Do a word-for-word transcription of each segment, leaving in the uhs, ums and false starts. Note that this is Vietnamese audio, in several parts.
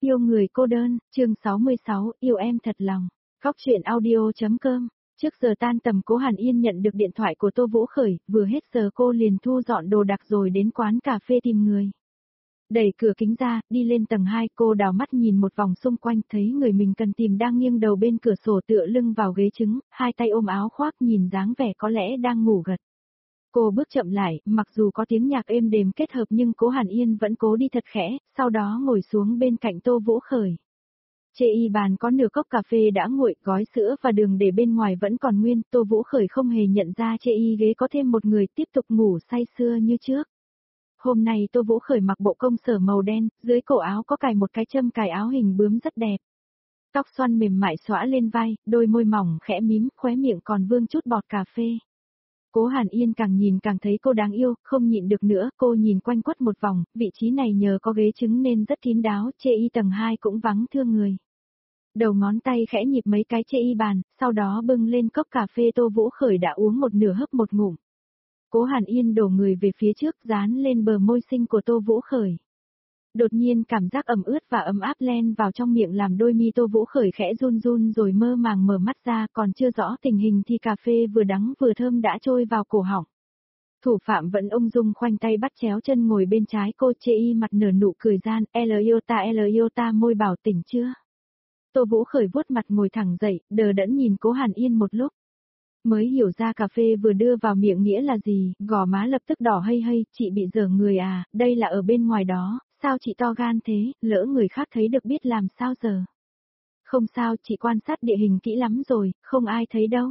Yêu người cô đơn, chương sáu mươi sáu, yêu em thật lòng. Góc truyện audio.com. Trước giờ tan tầm Cố Hàn Yên nhận được điện thoại của Tô Vũ Khởi, vừa hết giờ cô liền thu dọn đồ đạc rồi đến quán cà phê tìm người. Đẩy cửa kính ra, đi lên tầng hai, cô đảo mắt nhìn một vòng xung quanh, thấy người mình cần tìm đang nghiêng đầu bên cửa sổ tựa lưng vào ghế trứng, hai tay ôm áo khoác nhìn dáng vẻ có lẽ đang ngủ gật. Cô bước chậm lại, mặc dù có tiếng nhạc êm đềm kết hợp nhưng Cố Hàn Yên vẫn cố đi thật khẽ, sau đó ngồi xuống bên cạnh Tô Vũ Khởi. Trên y bàn có nửa cốc cà phê đã nguội, gói sữa và đường để bên ngoài vẫn còn nguyên, Tô Vũ Khởi không hề nhận ra trên y ghế có thêm một người tiếp tục ngủ say sưa như trước. Hôm nay Tô Vũ Khởi mặc bộ công sở màu đen, dưới cổ áo có cài một cái châm cài áo hình bướm rất đẹp. Tóc xoăn mềm mại xõa lên vai, đôi môi mỏng khẽ mím, khóe miệng còn vương chút bọt cà phê. Cố Hàn Yên càng nhìn càng thấy cô đáng yêu, không nhịn được nữa, cô nhìn quanh quất một vòng, vị trí này nhờ có ghế trứng nên rất kín đáo, chê y tầng hai cũng vắng thưa người. Đầu ngón tay khẽ nhịp mấy cái chê y bàn, sau đó bưng lên cốc cà phê Tô Vũ Khởi đã uống một nửa hớp một ngụm. Cố Hàn Yên đổ người về phía trước dán lên bờ môi xinh của Tô Vũ Khởi. Đột nhiên cảm giác ẩm ướt và ấm áp len vào trong miệng làm đôi mi Tô Vũ Khởi khẽ run run rồi mơ màng mở mắt ra, còn chưa rõ tình hình thì cà phê vừa đắng vừa thơm đã trôi vào cổ họng. Thủ phạm vẫn ung dung khoanh tay bắt chéo chân ngồi bên trái cô, chê y mặt nở nụ cười gian, L yêu ta L yêu ta, môi bảo tỉnh chưa. Tô Vũ Khởi vuốt mặt ngồi thẳng dậy, đờ đẫn nhìn Cố Hàn Yên một lúc. Mới hiểu ra cà phê vừa đưa vào miệng nghĩa là gì, gò má lập tức đỏ hây hây, chị bị dở người à, đây là ở bên ngoài đó, sao chị to gan thế, lỡ người khác thấy được biết làm sao giờ. Không sao, chị quan sát địa hình kỹ lắm rồi, không ai thấy đâu.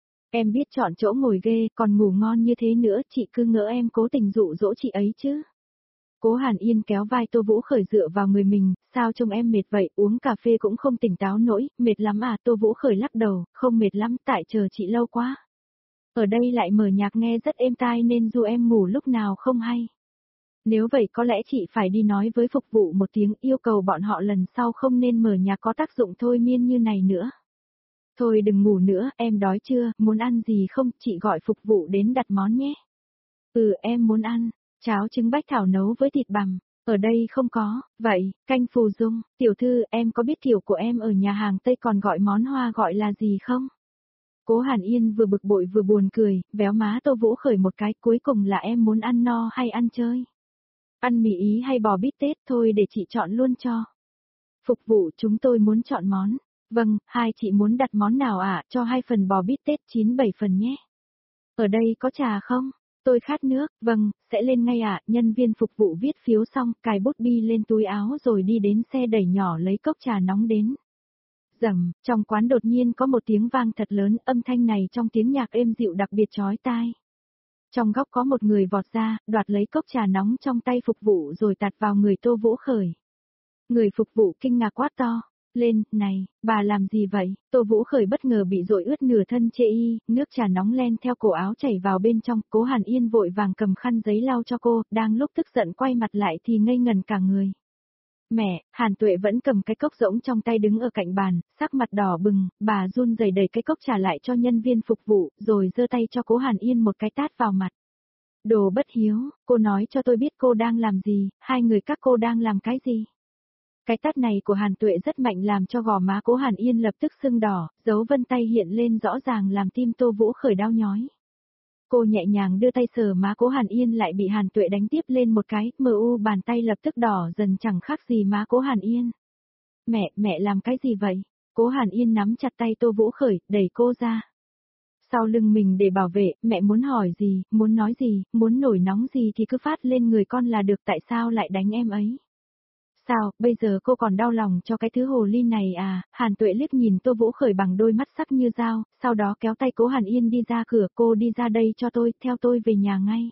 Em biết chọn chỗ ngồi ghê, còn ngủ ngon như thế nữa, chị cứ ngỡ em cố tình dụ dỗ chị ấy chứ. Cố Hàn Yên kéo vai Tô Vũ Khởi dựa vào người mình, sao trông em mệt vậy, uống cà phê cũng không tỉnh táo nổi, mệt lắm à, Tô Vũ Khởi lắc đầu, không mệt lắm, tại chờ chị lâu quá. Ở đây lại mở nhạc nghe rất êm tai nên dù em ngủ lúc nào không hay. Nếu vậy có lẽ chị phải đi nói với phục vụ một tiếng, yêu cầu bọn họ lần sau không nên mở nhạc có tác dụng thôi miên như này nữa. Thôi đừng ngủ nữa, em đói chưa, muốn ăn gì không, chị gọi phục vụ đến đặt món nhé. Ừ, em muốn ăn cháo trứng bách thảo nấu với thịt bằm, ở đây không có, vậy, canh phù dung, tiểu thư, em có biết kiểu của em ở nhà hàng Tây còn gọi món hoa gọi là gì không? Cố Hàn Yên vừa bực bội vừa buồn cười, véo má Tô Vũ Khởi một cái, cuối cùng là em muốn ăn no hay ăn chơi? Ăn mì Ý hay bò bít tết, thôi để chị chọn luôn cho. Phục vụ, chúng tôi muốn chọn món. Vâng, hai chị muốn đặt món nào ạ, à? Cho hai phần bò bít tết chín bảy phần nhé. Ở đây có trà không? Tôi khát nước, vâng, sẽ lên ngay ạ, à? Nhân viên phục vụ viết phiếu xong, cài bút bi lên túi áo rồi đi đến xe đẩy nhỏ lấy cốc trà nóng đến. Rầm, trong quán đột nhiên có một tiếng vang thật lớn, âm thanh này trong tiếng nhạc êm dịu đặc biệt chói tai. Trong góc có một người vọt ra, đoạt lấy cốc trà nóng trong tay phục vụ rồi tạt vào người Tô Vũ Khởi. Người phục vụ kinh ngạc quát to, lên, này, bà làm gì vậy? Tô Vũ Khởi bất ngờ bị dội ướt nửa thân chê y, nước trà nóng len theo cổ áo chảy vào bên trong, Cố Hàn Yên vội vàng cầm khăn giấy lau cho cô, đang lúc tức giận quay mặt lại thì ngây ngần cả người. Mẹ, Hàn Tuệ vẫn cầm cái cốc rỗng trong tay đứng ở cạnh bàn, sắc mặt đỏ bừng, bà run rẩy đẩy cái cốc trà lại cho nhân viên phục vụ, rồi giơ tay cho Cố Hàn Yên một cái tát vào mặt. Đồ bất hiếu, cô nói cho tôi biết cô đang làm gì, hai người các cô đang làm cái gì? Cái tát này của Hàn Tuệ rất mạnh làm cho gò má Cố Hàn Yên lập tức sưng đỏ, dấu vân tay hiện lên rõ ràng làm tim Tô Vũ Khởi đau nhói. Cô nhẹ nhàng đưa tay sờ má Cố Hàn Yên lại bị Hàn Tuệ đánh tiếp lên một cái, mờ u bàn tay lập tức đỏ dần chẳng khác gì má Cố Hàn Yên. Mẹ, mẹ làm cái gì vậy? Cố Hàn Yên nắm chặt tay Tô Vũ Khởi, đẩy cô ra. Sau lưng mình để bảo vệ, mẹ muốn hỏi gì, muốn nói gì, muốn nổi nóng gì thì cứ phát lên người con là được, tại sao lại đánh em ấy? Sao, bây giờ cô còn đau lòng cho cái thứ hồ ly này à? Hàn Tuệ liếc nhìn Tô Vũ Khởi bằng đôi mắt sắc như dao, sau đó kéo tay Cố Hàn Yên đi ra cửa, cô đi ra đây cho tôi, theo tôi về nhà ngay.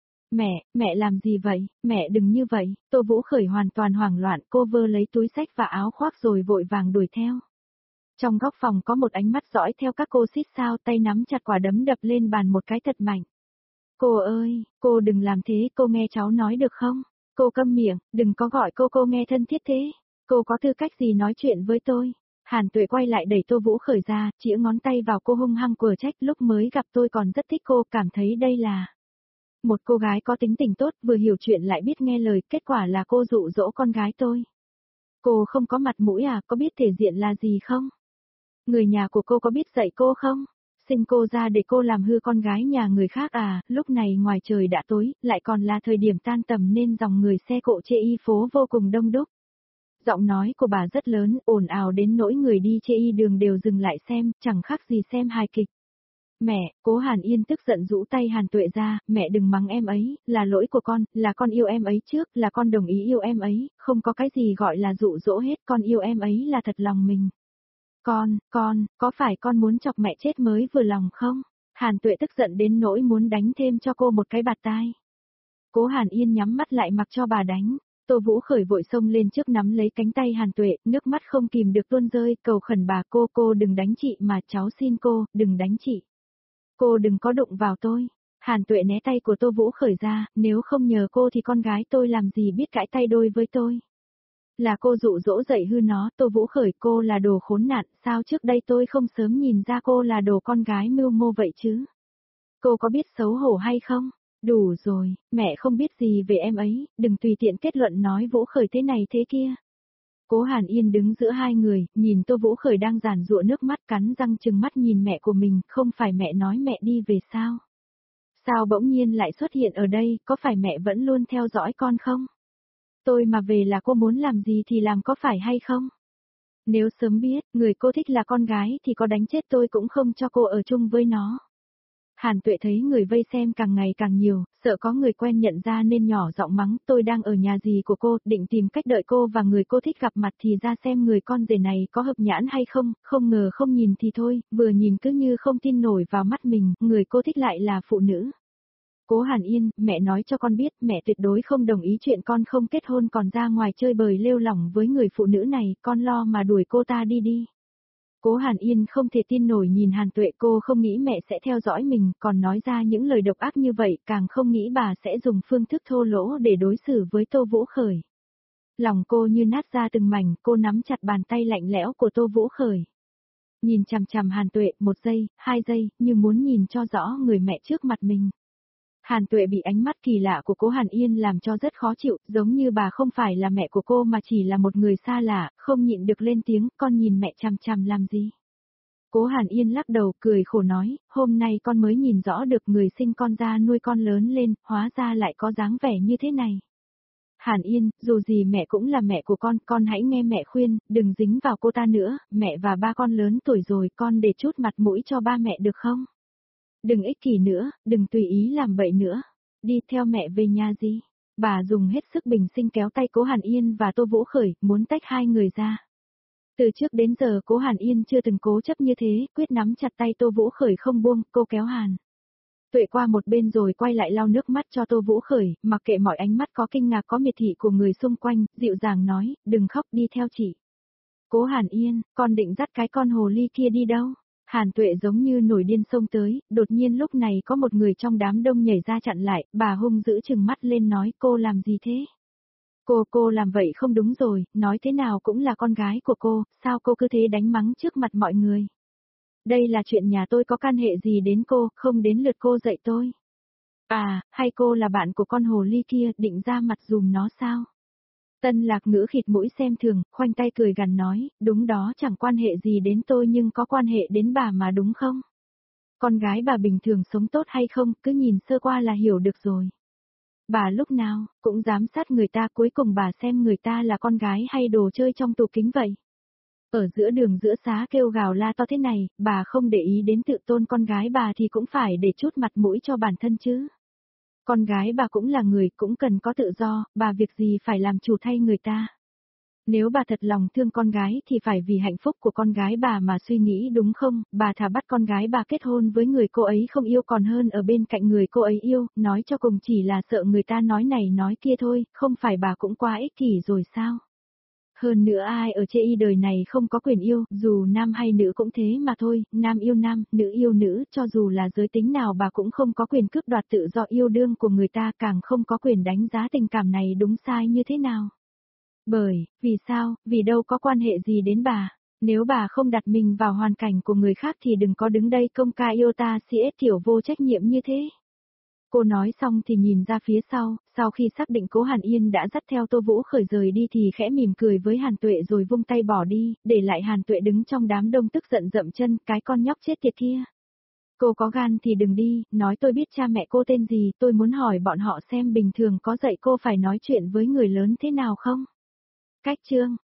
Mẹ, mẹ làm gì vậy? Mẹ đừng như vậy, Tô Vũ Khởi hoàn toàn hoảng loạn, cô vơ lấy túi xách và áo khoác rồi vội vàng đuổi theo. Trong góc phòng có một ánh mắt dõi theo các cô xít sao, tay nắm chặt quả đấm đập lên bàn một cái thật mạnh. Cô ơi, cô đừng làm thế, cô nghe cháu nói được không? Cô câm miệng, đừng có gọi cô cô nghe thân thiết thế. Cô có tư cách gì nói chuyện với tôi? Hàn Tuệ quay lại đẩy Tô Vũ Khởi ra, chĩa ngón tay vào cô hung hăng quở trách, lúc mới gặp tôi còn rất thích cô, cảm thấy đây là một cô gái có tính tình tốt, vừa hiểu chuyện lại biết nghe lời, kết quả là cô dụ dỗ con gái tôi. Cô không có mặt mũi à, có biết thể diện là gì không? Người nhà của cô có biết dạy cô không? Sinh cô ra để cô làm hư con gái nhà người khác à, lúc này ngoài trời đã tối, lại còn là thời điểm tan tầm nên dòng người xe cộ chê y phố vô cùng đông đúc. Giọng nói của bà rất lớn, ồn ào đến nỗi người đi chê y đường đều dừng lại xem, chẳng khác gì xem hài kịch. Mẹ, cố Hàn Yên tức giận rũ tay Hàn Tuệ ra, mẹ đừng mắng em ấy, là lỗi của con, là con yêu em ấy trước, là con đồng ý yêu em ấy, không có cái gì gọi là dụ dỗ hết, con yêu em ấy là thật lòng mình. Con, con, có phải con muốn chọc mẹ chết mới vừa lòng không? Hàn Tuệ tức giận đến nỗi muốn đánh thêm cho cô một cái bạt tai. Cố Hàn Yên nhắm mắt lại mặc cho bà đánh. Tô Vũ Khởi vội xông lên trước nắm lấy cánh tay Hàn Tuệ, nước mắt không kìm được tuôn rơi, cầu khẩn bà cô cô đừng đánh chị mà cháu xin cô, đừng đánh chị. Cô đừng có đụng vào tôi. Hàn Tuệ né tay của Tô Vũ Khởi ra, nếu không nhờ cô thì con gái tôi làm gì biết cãi tay đôi với tôi. Là cô dụ dỗ dạy hư nó, Tô Vũ Khởi cô là đồ khốn nạn, sao trước đây tôi không sớm nhìn ra cô là đồ con gái mưu mô vậy chứ? Cô có biết xấu hổ hay không? Đủ rồi, mẹ không biết gì về em ấy, đừng tùy tiện kết luận nói Vũ Khởi thế này thế kia. Cố Hàn Yên đứng giữa hai người, nhìn Tô Vũ Khởi đang giàn giụa nước mắt cắn răng trừng mắt nhìn mẹ của mình, không phải mẹ nói mẹ đi về sao? Sao bỗng nhiên lại xuất hiện ở đây, có phải mẹ vẫn luôn theo dõi con không? Tôi mà về là cô muốn làm gì thì làm có phải hay không? Nếu sớm biết, người cô thích là con gái thì có đánh chết tôi cũng không cho cô ở chung với nó. Hàn Tuệ thấy người vây xem càng ngày càng nhiều, sợ có người quen nhận ra nên nhỏ giọng mắng, tôi đang ở nhà dì của cô, định tìm cách đợi cô và người cô thích gặp mặt thì ra xem người con rể này có hợp nhãn hay không, không ngờ không nhìn thì thôi, vừa nhìn cứ như không tin nổi vào mắt mình, người cô thích lại là phụ nữ. Cố Hàn Yên, mẹ nói cho con biết, mẹ tuyệt đối không đồng ý chuyện con không kết hôn còn ra ngoài chơi bời lêu lỏng với người phụ nữ này, con lo mà đuổi cô ta đi đi. Cố Hàn Yên không thể tin nổi nhìn Hàn Tuệ, cô không nghĩ mẹ sẽ theo dõi mình, còn nói ra những lời độc ác như vậy, càng không nghĩ bà sẽ dùng phương thức thô lỗ để đối xử với Tô Vũ Khởi. Lòng cô như nát ra từng mảnh, cô nắm chặt bàn tay lạnh lẽo của Tô Vũ Khởi. Nhìn chằm chằm Hàn Tuệ, một giây, hai giây, như muốn nhìn cho rõ người mẹ trước mặt mình. Hàn Tuệ bị ánh mắt kỳ lạ của Cố Hàn Yên làm cho rất khó chịu, giống như bà không phải là mẹ của cô mà chỉ là một người xa lạ, không nhịn được lên tiếng, con nhìn mẹ chằm chằm làm gì. Cố Hàn Yên lắc đầu cười khổ nói, hôm nay con mới nhìn rõ được người sinh con ra nuôi con lớn lên, hóa ra lại có dáng vẻ như thế này. Hàn Yên, dù gì mẹ cũng là mẹ của con, con hãy nghe mẹ khuyên, đừng dính vào cô ta nữa, mẹ và ba con lớn tuổi rồi, con để chút mặt mũi cho ba mẹ được không? Đừng ích kỷ nữa, đừng tùy ý làm bậy nữa. Đi theo mẹ về nhà gì? Bà dùng hết sức bình sinh kéo tay Cố Hàn Yên và Tô Vũ Khởi, muốn tách hai người ra. Từ trước đến giờ Cố Hàn Yên chưa từng cố chấp như thế, quyết nắm chặt tay Tô Vũ Khởi không buông, cô kéo Hàn Tuệ qua một bên rồi quay lại lau nước mắt cho Tô Vũ Khởi, mặc kệ mọi ánh mắt có kinh ngạc có miệt thị của người xung quanh, dịu dàng nói, đừng khóc đi theo chị. Cố Hàn Yên, con định dắt cái con hồ ly kia đi đâu? Hàn Tuệ giống như nổi điên xông tới, đột nhiên lúc này có một người trong đám đông nhảy ra chặn lại, bà hung dữ trừng mắt lên nói cô làm gì thế? Cô cô làm vậy không đúng rồi, nói thế nào cũng là con gái của cô, sao cô cứ thế đánh mắng trước mặt mọi người? Đây là chuyện nhà tôi có can hệ gì đến cô, không đến lượt cô dạy tôi. À, hay cô là bạn của con hồ ly kia, định ra mặt dùm nó sao? Tân Lạc Ngữ khịt mũi xem thường, khoanh tay cười gằn nói, đúng đó chẳng quan hệ gì đến tôi nhưng có quan hệ đến bà mà đúng không? Con gái bà bình thường sống tốt hay không, cứ nhìn sơ qua là hiểu được rồi. Bà lúc nào, cũng giám sát người ta, cuối cùng bà xem người ta là con gái hay đồ chơi trong tủ kính vậy. Ở giữa đường giữa xá kêu gào la to thế này, bà không để ý đến tự tôn con gái bà thì cũng phải để chút mặt mũi cho bản thân chứ. Con gái bà cũng là người, cũng cần có tự do, bà việc gì phải làm chủ thay người ta. Nếu bà thật lòng thương con gái thì phải vì hạnh phúc của con gái bà mà suy nghĩ đúng không, bà thà bắt con gái bà kết hôn với người cô ấy không yêu còn hơn ở bên cạnh người cô ấy yêu, nói cho cùng chỉ là sợ người ta nói này nói kia thôi, không phải bà cũng quá ích kỷ rồi sao? Hơn nữa ai ở chê y đời này không có quyền yêu, dù nam hay nữ cũng thế mà thôi, nam yêu nam, nữ yêu nữ, cho dù là giới tính nào bà cũng không có quyền cướp đoạt tự do yêu đương của người ta, càng không có quyền đánh giá tình cảm này đúng sai như thế nào. Bởi, vì sao, vì đâu có quan hệ gì đến bà, nếu bà không đặt mình vào hoàn cảnh của người khác thì đừng có đứng đây công ca yêu ta si ết kiểu vô trách nhiệm như thế. Cô nói xong thì nhìn ra phía sau, sau khi xác định Cố Hàn Yên đã dắt theo Tô Vũ Khởi rời đi thì khẽ mỉm cười với Hàn Tuệ rồi vung tay bỏ đi, để lại Hàn Tuệ đứng trong đám đông tức giận dậm chân, cái con nhóc chết tiệt kia. Cô có gan thì đừng đi, nói tôi biết cha mẹ cô tên gì, tôi muốn hỏi bọn họ xem bình thường có dạy cô phải nói chuyện với người lớn thế nào không? Cách chương